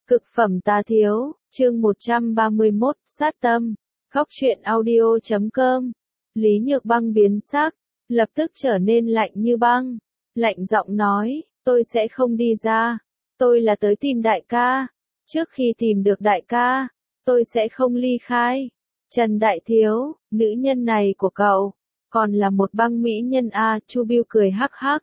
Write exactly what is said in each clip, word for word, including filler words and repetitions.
Cực phẩm tá thiếu, chương một trăm ba mươi mốt, sát tâm. Góc truyện audio chấm com. Lý Nhược Băng biến sắc, lập tức trở nên lạnh như băng. Lạnh giọng nói, tôi sẽ không đi ra. Tôi là tới tìm đại ca. Trước khi tìm được đại ca, tôi sẽ không ly khai. Trần Đại Thiếu, nữ nhân này của cậu, còn là một băng mỹ nhân à, Chu Bưu cười hắc hắc.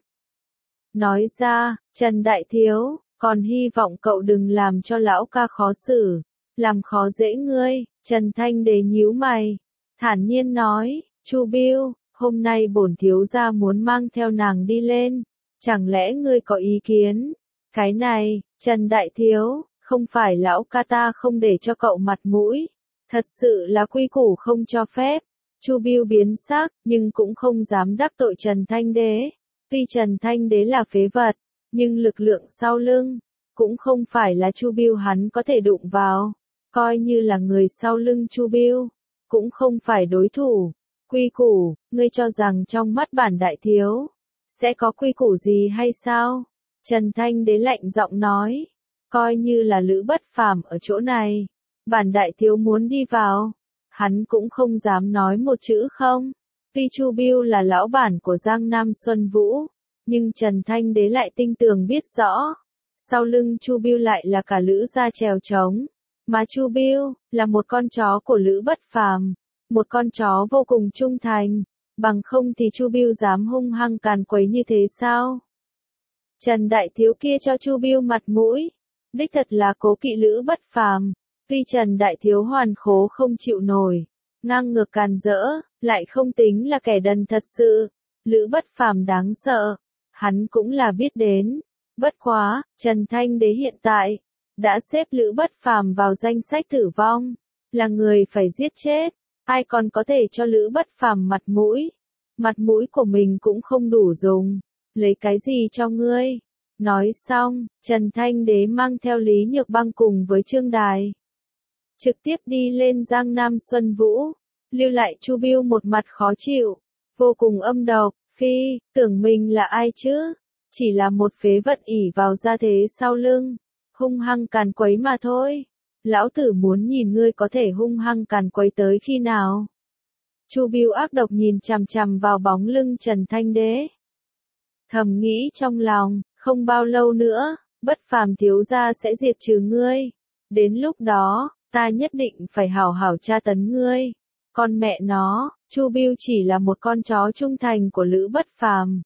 Nói ra, Trần Đại Thiếu, còn hy vọng cậu đừng làm cho lão ca khó xử, làm khó dễ ngươi. Trần Thanh Đế nhíu mày, thản nhiên nói, Chu Bưu, hôm nay bổn thiếu gia muốn mang theo nàng đi lên, chẳng lẽ ngươi có ý kiến? Cái này, Trần Đại Thiếu, không phải lão ca ta không để cho cậu mặt mũi, thật sự là quy củ không cho phép. Chu Bưu biến sắc, nhưng cũng không dám đắc tội Trần Thanh Đế. Tuy Trần Thanh Đế là phế vật, nhưng lực lượng sau lưng, cũng không phải là Chu Bưu hắn có thể đụng vào. Coi như là người sau lưng Chu Bưu, cũng không phải đối thủ. Quy củ, ngươi cho rằng trong mắt bản đại thiếu, sẽ có quy củ gì hay sao? Trần Thanh Đế lạnh giọng nói, coi như là Lữ Bất Phàm ở chỗ này, bản đại thiếu muốn đi vào, hắn cũng không dám nói một chữ không. Tuy Chu Bưu là lão bản của Giang Nam Xuân Vũ, nhưng Trần Thanh Đế lại tinh tường biết rõ, sau lưng Chu Bưu lại là cả Lữ gia trèo trống, mà Chu Bưu là một con chó của Lữ Bất Phàm, một con chó vô cùng trung thành, bằng không thì Chu Bưu dám hung hăng càn quấy như thế sao? Trần Đại Thiếu kia cho Chu Bưu mặt mũi, đích thật là cố kỵ Lữ Bất Phàm. Tuy Trần Đại Thiếu hoàn khố không chịu nổi, ngang ngược càn rỡ, lại không tính là kẻ đần thật sự. Lữ Bất Phàm đáng sợ, hắn cũng là biết đến. Bất quá, Trần Thanh Đế hiện tại đã xếp Lữ Bất Phàm vào danh sách tử vong, là người phải giết chết. Ai còn có thể cho Lữ Bất Phàm mặt mũi? Mặt mũi của mình cũng không đủ dùng, lấy cái gì cho ngươi? Nói xong, Trần Thanh Đế mang theo Lý Nhược Băng cùng với Trương Đài, trực tiếp đi lên Giang Nam Xuân Vũ, lưu lại Chu Bưu một mặt khó chịu, vô cùng âm độc. Phi, tưởng mình là ai chứ? Chỉ là một phế vật ỷ vào gia thế sau lưng, hung hăng càn quấy mà thôi. Lão tử muốn nhìn ngươi có thể hung hăng càn quấy tới khi nào? Chu Bưu ác độc nhìn chằm chằm vào bóng lưng Trần Thanh Đế, thầm nghĩ trong lòng, không bao lâu nữa, Bất Phàm thiếu gia sẽ diệt trừ ngươi. Đến lúc đó, ta nhất định phải hảo hảo tra tấn ngươi. Con mẹ nó, Chu Bưu chỉ là một con chó trung thành của Lữ Bất Phàm.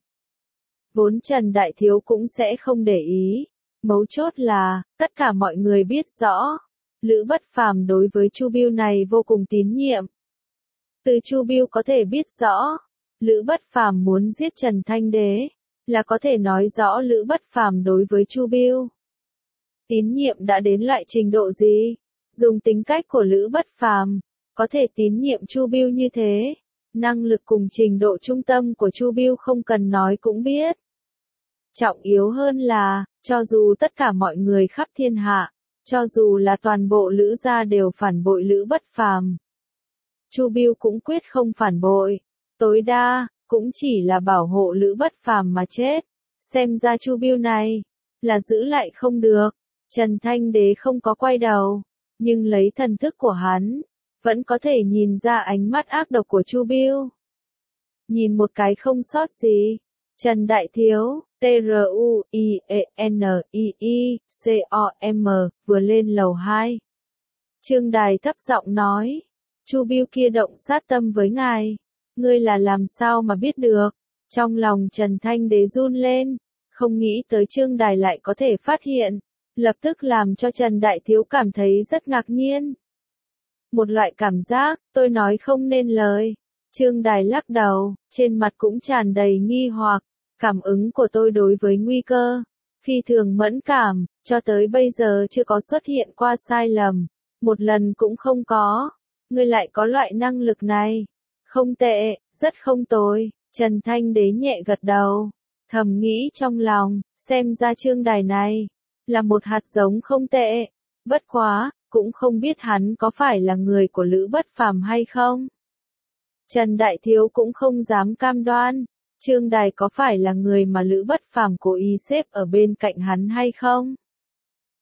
Vốn Trần Đại Thiếu cũng sẽ không để ý. Mấu chốt là, tất cả mọi người biết rõ, Lữ Bất Phàm đối với Chu Bưu này vô cùng tín nhiệm. Từ Chu Bưu có thể biết rõ, Lữ Bất Phàm muốn giết Trần Thanh Đế, là có thể nói rõ Lữ Bất Phàm đối với Chu Bưu tín nhiệm đã đến loại trình độ gì. Dùng tính cách của Lữ Bất Phàm, có thể tín nhiệm Chu Bưu như thế, năng lực cùng trình độ trung tâm của Chu Bưu không cần nói cũng biết. Trọng yếu hơn là, cho dù tất cả mọi người khắp thiên hạ, cho dù là toàn bộ Lữ gia đều phản bội Lữ Bất Phàm, Chu Bưu cũng quyết không phản bội, tối đa cũng chỉ là bảo hộ Lữ Bất Phàm mà chết. Xem ra Chu Bưu này là giữ lại không được. Trần Thanh Đế không có quay đầu, nhưng lấy thần thức của hắn, vẫn có thể nhìn ra ánh mắt ác độc của Chu Bưu. Nhìn một cái không sót gì. Trần Đại Thiếu, T R U I E N I I C O M, vừa lên lầu hai. Trương Đài thấp giọng nói, Chu Bưu kia động sát tâm với ngài, ngươi là làm sao mà biết được? Trong lòng Trần Thanh Đế run lên, không nghĩ tới Trương Đài lại có thể phát hiện, lập tức làm cho Trần Đại Thiếu cảm thấy rất ngạc nhiên. Một loại cảm giác, tôi nói không nên lời. Trương Đài lắc đầu, trên mặt cũng tràn đầy nghi hoặc. Cảm ứng của tôi đối với nguy cơ, phi thường mẫn cảm, cho tới bây giờ chưa có xuất hiện qua sai lầm. Một lần cũng không có. Ngươi lại có loại năng lực này. Không tệ, rất không tồi. Trần Thanh Đế nhẹ gật đầu, thầm nghĩ trong lòng, xem ra Trương Đài này là một hạt giống không tệ. Bất quá, cũng không biết hắn có phải là người của Lữ Bất Phàm hay không. Trần Đại Thiếu cũng không dám cam đoan, Trương Đài có phải là người mà Lữ Bất Phàm cố ý xếp ở bên cạnh hắn hay không.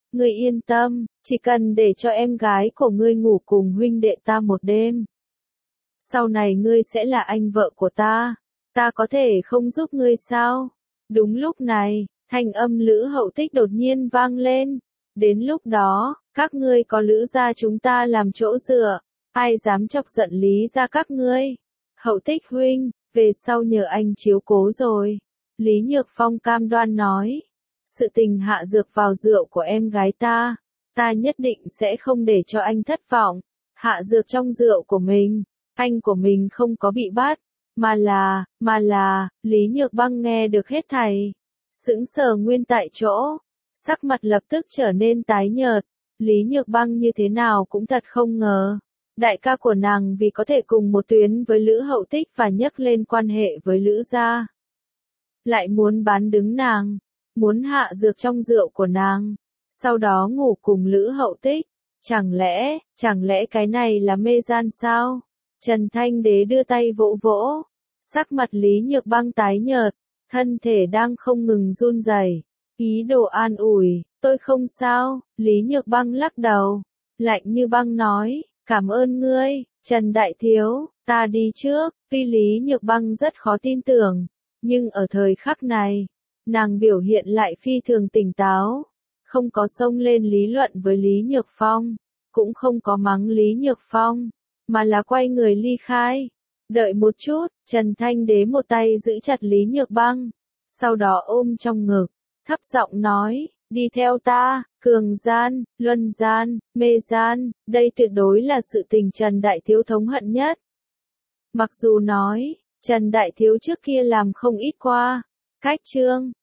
Ngươi yên tâm, chỉ cần để cho em gái của ngươi ngủ cùng huynh đệ ta một đêm. Sau này ngươi sẽ là anh vợ của ta, ta có thể không giúp ngươi sao? Đúng lúc này, thanh âm Lữ Hậu Tích đột nhiên vang lên. Đến lúc đó, các ngươi có Lữ gia chúng ta làm chỗ dựa, ai dám chọc giận Lý gia các ngươi? Hậu Tích huynh, về sau nhờ anh chiếu cố rồi. Lý Nhược Phong cam đoan nói, sự tình hạ dược vào rượu của em gái ta, ta nhất định sẽ không để cho anh thất vọng. Hạ dược trong rượu của mình, anh của mình không có bị bắt, mà là, mà là, Lý Nhược Băng nghe được hết thảy. Sững sờ nguyên tại chỗ, sắc mặt lập tức trở nên tái nhợt. Lý Nhược Băng như thế nào cũng thật không ngờ. Đại ca của nàng vì có thể cùng một tuyến với Lữ Hậu Tích và nhắc lên quan hệ với Lữ gia, lại muốn bán đứng nàng, muốn hạ dược trong rượu của nàng, sau đó ngủ cùng Lữ Hậu Tích. Chẳng lẽ, chẳng lẽ cái này là mê gian sao? Trần Thanh Đế đưa tay vỗ vỗ, sắc mặt Lý Nhược Băng tái nhợt, thân thể đang không ngừng run rẩy, ý đồ an ủi, tôi không sao. Lý Nhược Băng lắc đầu, lạnh như băng nói, cảm ơn ngươi, Trần Đại Thiếu, ta đi trước. Tuy Lý Nhược Băng rất khó tin tưởng, nhưng ở thời khắc này, nàng biểu hiện lại phi thường tỉnh táo, không có xông lên lý luận với Lý Nhược Phong, cũng không có mắng Lý Nhược Phong, mà là quay người ly khai. Đợi một chút, Trần Thanh Đế một tay giữ chặt Lý Nhược Băng, sau đó ôm trong ngực, thấp giọng nói, đi theo ta, cường gian, luân gian, mê gian, đây tuyệt đối là sự tình Trần Đại Thiếu thống hận nhất. Mặc dù nói, Trần Đại Thiếu trước kia làm không ít qua, cách chương.